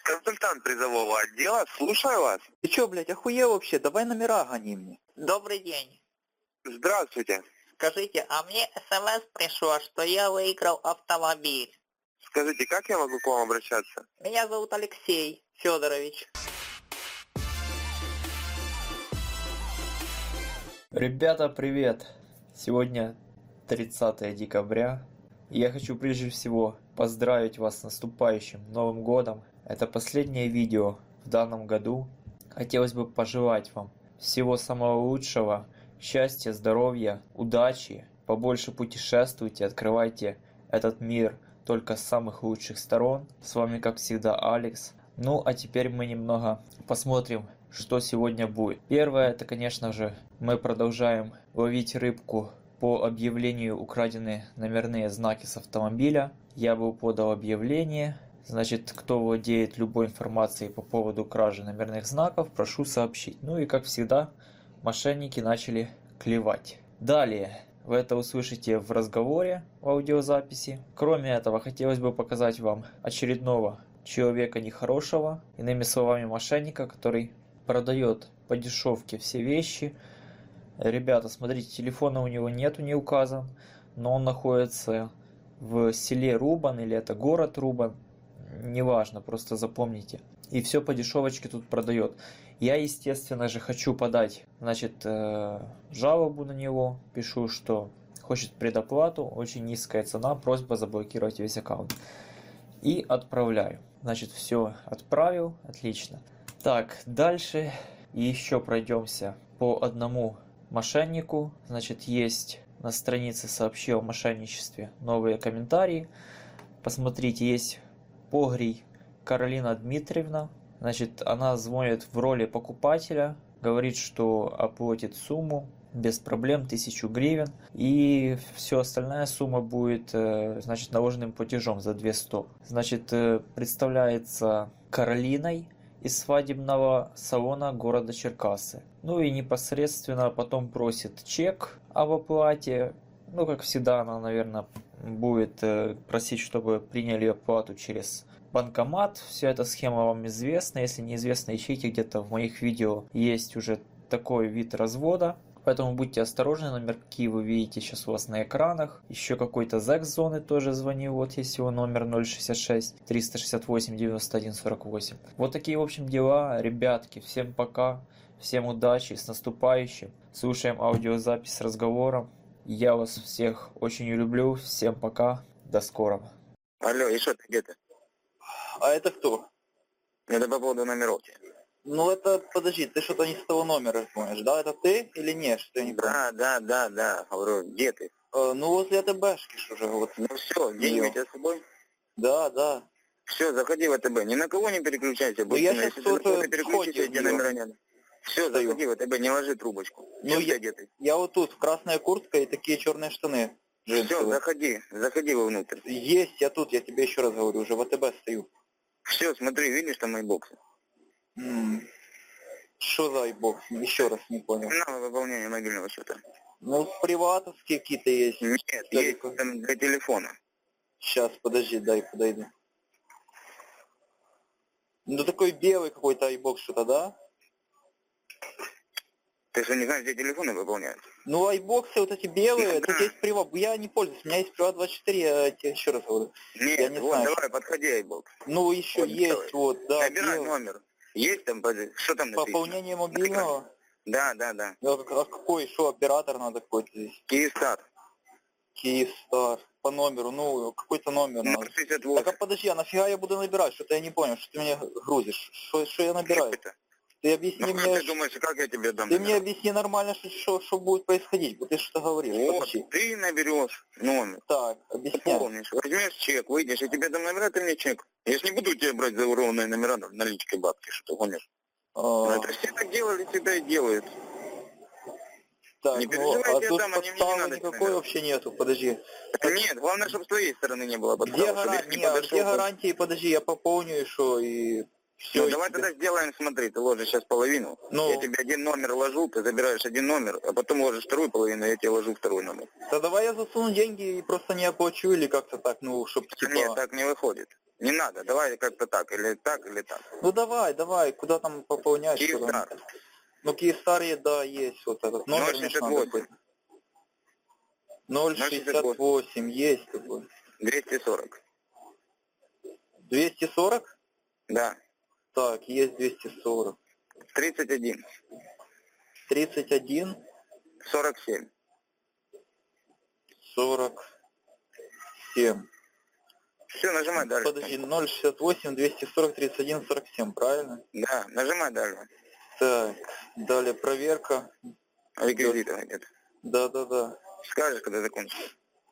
Консультант призового отдела, слушаю вас. Ты чё, блядь, охуел вообще? Давай номера гони мне. Добрый день. Здравствуйте. Скажите, а мне СМС пришло, что я выиграл автомобиль. Скажите, как я могу к вам обращаться? Меня зовут Алексей Федорович. Ребята, привет! Сегодня 30 декабря. И я хочу прежде всего поздравить вас с наступающим Новым Годом. Это последнее видео в данном году. Хотелось бы пожелать вам всего самого лучшего, счастья, здоровья, удачи, побольше путешествуйте, открывайте этот мир только с самых лучших сторон. С вами, как всегда, Алекс. Ну, а теперь мы немного посмотрим, что сегодня будет. Первое, это, конечно же, мы продолжаем ловить рыбку по объявлению украденные номерные знаки с автомобиля. Я был подал объявление. Значит, кто владеет любой информацией по поводу кражи номерных знаков, прошу сообщить. Ну и, как всегда, мошенники начали клевать. Далее, вы это услышите в разговоре, в аудиозаписи. Кроме этого, хотелось бы показать вам очередного человека нехорошего, иными словами, мошенника, который продает по дешевке все вещи. Ребята, смотрите, телефона у него нету, не указан, но он находится в селе Рубан, или это город Рубан, неважно, просто запомните. И все по дешевочке тут продает. Я, естественно же, хочу подать, значит, жалобу на него, пишу, что хочет предоплату, очень низкая цена, просьба заблокировать весь аккаунт. И отправляю. Значит, все отправил, отлично. Так, дальше еще пройдемся по одному мошеннику. Значит, есть на странице «Сообщи о мошенничестве» новые комментарии. Посмотрите, есть Погрей Каролина Дмитриевна. Значит, она звонит в роли покупателя, говорит, что оплатит сумму без проблем 1000 гривен, и все остальная сумма будет, значит, наложенным платежом за 200. Значит, представляется Каролиной из свадебного салона города Черкассы. Ну и непосредственно потом просит чек об оплате. Ну, как всегда, она, наверное, будет просить, чтобы приняли оплату через банкомат. Вся эта схема вам известна. Если неизвестно, ищите, где-то в моих видео есть уже такой вид развода. Поэтому будьте осторожны, номерки вы видите сейчас у вас на экранах. Еще какой-то зэк-зоны тоже звонил, вот есть его номер 066 368 91 48. Вот такие, в общем, дела, ребятки. Всем пока, всем удачи, с наступающим. Слушаем аудиозапись с разговором. Я вас всех очень люблю, всем пока, до скорого. Алло, и что ты где-то? А это кто? Это по поводу номеровки. Ну это, подожди, ты что-то не с того номера звонишь, да? Это ты или нет? Что я не понял. Да. Говорю, где ты? Ну возле АТБшки ж уже вот. Ну все, деньги у тебя с собой? Да. Все, заходи в АТБ. Ни на кого не переключайся. Ну я Если сейчас ты на кого-то тоже переключишься, где номера нет. Все, Стою. заходи в АТБ, не ложи трубочку. Ну Где ты? я вот тут, красная куртка и такие черные штаны. Все, заходи вовнутрь. Есть, я тут, я тебе еще раз говорю, уже в АТБ стою. Все, смотри, видишь там мои боксы? Что за айбокс? Еще раз не понял. На выполнение мобильного счета. Ну, приватовские какие-то есть. Нет, есть там для телефона. Сейчас, подожди, дай подойду. Ну, такой белый какой-то айбокс что-то, да? Ты что, не знаешь, где телефоны выполняют? Ну, айбоксы вот эти белые, Ну, тут да. есть приват. Я не пользуюсь, у меня есть приват 24, я тебе еще раз говорю. Нет, Я не вот, знаю, давай, подходи, айбокс. Ну, еще Вот, есть, давай. вот, да, Набирай белый. номер. Есть там, что там написано? Пополнение мобильного? Да. А какой, что, оператор надо какой-то здесь? Киевстар. Киевстар. По номеру, ну, какой-то номер надо. 068. Так, а подожди, а нафига я буду набирать? Что-то я не понял, что ты меня грузишь. Что я набираю? Это? Ты объясни Ну, мне... как ты думаешь, как я тебе дам Ты номер? мне объясни нормально, что будет происходить, вот ты что говоришь. Вот, Подожди. ты наберешь номер. Так, объясняй. Помнишь, возьмешь чек, выйдешь, и тебе дам номера, ты мне чек. Я ж не буду тебе брать за урованные номера наличкой бабки, что ты гонишь. Это все так делали, всегда и делают. Так, Не ну, переживай, а я тут дам, они мне не подставы надо, никакой наверное. вообще нету, подожди. Нет, главное, чтобы с твоей стороны не было подставы. Где, Чтобы я не нет, подошел. где гарантии, подожди, я пополню и что, и все. Ну, давай тогда сделаем, смотри, ты ложишь сейчас половину. Ну. Я тебе один номер ложу, ты забираешь один номер, а потом ложишь вторую половину, я тебе ложу второй номер. Да давай я засуну деньги и просто не оплачу, или как-то так, ну, чтоб типа... Нет, так не выходит. Не надо, давай как-то так, или так, или так. Ну давай, куда там пополнять? Что там? Киевстар. Ну Киевстар, да, есть вот этот номер. 068. 068, есть такой. 240. 240? Да. Так, есть 240. 31. 31, 47. 47. Все, нажимай дальше. Подожди, 068, 240, 31, 47, правильно? Да, нажимай дальше. Так, далее проверка. Реквизиты где-то. Да. Скажешь, когда закончишь.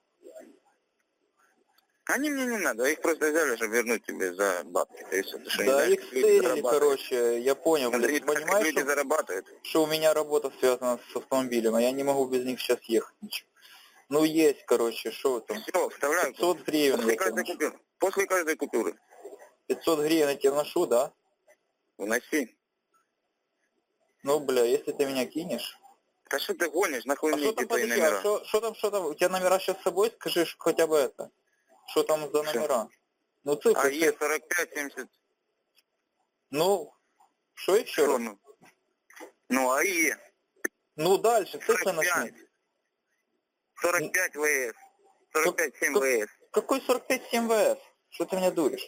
Они мне не надо, их просто взяли, чтобы вернуть тебе за бабки. То есть, что Да, не их знаешь, как люди стырили, зарабатывают. короче, я понял, Смотри, блин. как Понимаешь, люди зарабатывают. что у меня работа связана с автомобилем, а я не могу без них сейчас ехать ничего. Ну есть, короче, что там? Все, вставляю. 500 гривен После я тебе каждой вношу. купюры. После каждой купюры. 500 гривен я тебе вношу, да? Уноси. Ну, бля, если ты меня кинешь. Да что ты гонишь, нахуй А мне что там, эти твои подожди, номера? что там? У тебя номера сейчас с собой? Скажи хотя бы это. Что там за номера? Ну, цифры, АЕ цифры. 45 70. Ну, что еще Что, раз? ну АЕ. Ну, дальше, цифры 45. начни. 45 ВС. 45 7 ВС. Какой 45-7 ВС? Что ты меня дуришь?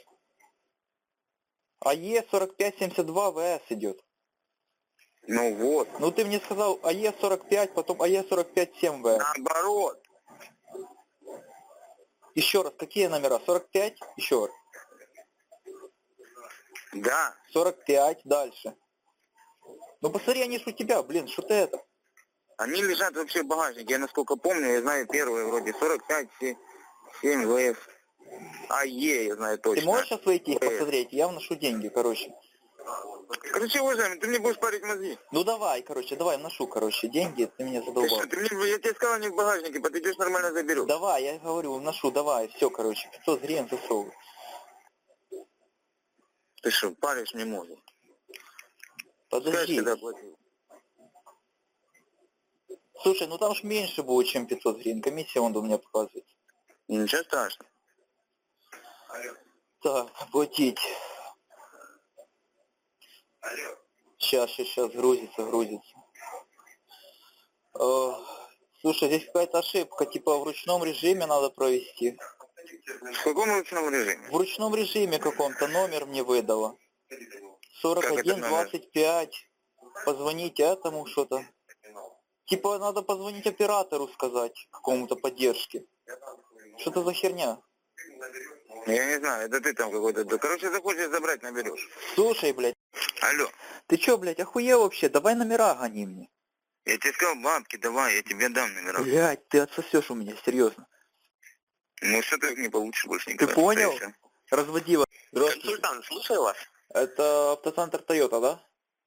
АЕ 45-72 ВС идет. Ну вот. Ну ты мне сказал АЕ 45, потом АЕ 45-7 ВС. Наоборот. Еще раз, какие номера? 45? Еще раз. Да. 45, дальше. Ну посмотри, они ж у тебя, блин, что ты это? Они лежат вообще в багажнике. Я насколько помню, я знаю первые вроде 45 7 ВС. АЕ я знаю точно. Ты можешь сейчас войти их ВС. посмотреть? Я вношу деньги, короче. Короче, уважаемый, ты мне будешь парить мозги. Ну давай, короче, давай вношу, короче, деньги, ты меня Ты задолбал. что, я тебе сказал, не в багажнике, подойдешь нормально заберу. Давай, я говорю, вношу, давай, все, короче, 500 гривен засовывай. Ты что, паришь мне мозги? Скажешь, Подожди. когда платил. Слушай, ну там ж меньше будет, чем 500 гривен. Комиссия вон у меня показывает. Ничего страшного. Так, платить. Сейчас, грузится. Слушай, здесь какая-то ошибка, типа в ручном режиме надо провести. В каком ручном режиме? В ручном режиме каком-то номер мне выдало. Как это номер? 4125. Позвонить этому что-то. Типа надо позвонить оператору сказать, какому-то поддержке. Что-то за херня. Я не знаю, это ты там какой-то... Да, короче, захочешь забрать, наберешь. Слушай, блядь, Алло. ты чё, блядь, охуел вообще? Давай номера гони мне. Я тебе сказал, бабки давай, я тебе дам номера. Блядь, ты отсосешь у меня, серьезно. Ну что ты не получишь больше Ты никогда. понял? Встреча. Разводила. Здравствуйте. Консультант, слушаю вас. Это автоцентр Toyota, да?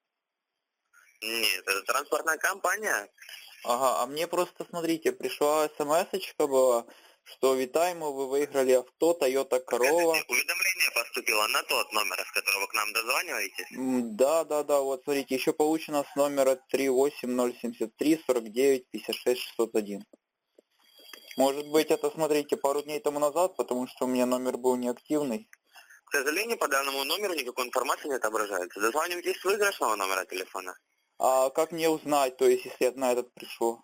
Нет, это транспортная компания. Ага, а мне просто, смотрите, пришла смс-очка была, что витаемо, вы выиграли авто Toyota Corolla. Уведомление поступило на тот номер, с которого к нам дозваниваетесь? Да, вот смотрите, еще получено с номера 38073 49 56 601. Может быть, это, смотрите, пару дней тому назад, потому что у меня номер был неактивный. К сожалению, по данному номеру никакой информации не отображается. Дозванивайтесь с выигрышного номера телефона. А как мне узнать, то есть, если я на этот пришел?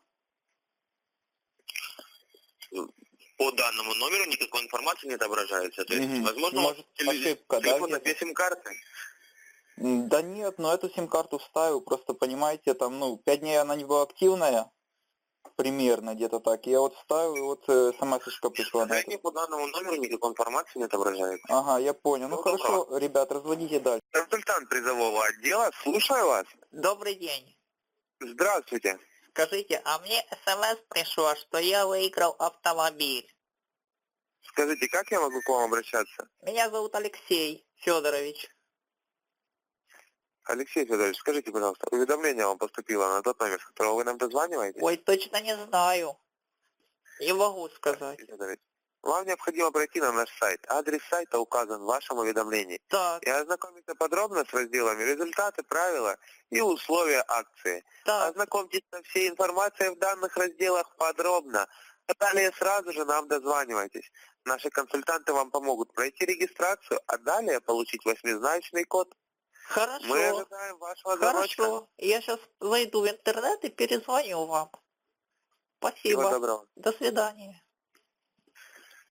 По данному номеру никакой информации не отображается. То есть, возможно, может, ошибка, да? телефон на две сим-карты. Да нет, но эту сим-карту вставил, просто понимаете, там, 5 дней она не была активная, примерно где-то так. Я вот вставил, и вот смс-очка пришла К на это. сожалению, по данному номеру никакой информации не отображается. Ага, я понял. Ну хорошо, ребят, разводите дальше. Консультант призового отдела, слушаю вас. Добрый день. Здравствуйте. Скажите, а мне СМС пришло, что я выиграл автомобиль. Скажите, как я могу к вам обращаться? Меня зовут Алексей Федорович. Алексей Федорович, скажите, пожалуйста, уведомление вам поступило на тот номер, с которого вы нам дозваниваетесь? Ой, точно не знаю. Не могу сказать. Алексей Федорович, вам необходимо пройти на наш сайт. Адрес сайта указан в вашем уведомлении. Так, И ознакомиться подробно с разделами «Результаты, правила и условия акции». так. Ознакомьтесь со всей информацией в данных разделах подробно. Далее сразу же нам дозванивайтесь. Наши консультанты вам помогут пройти регистрацию, а далее получить 8-значный код. Хорошо. Мы ожидаем вашего звоночка. Хорошо. Я сейчас зайду в интернет и перезвоню вам. Всего Спасибо. доброго. До свидания.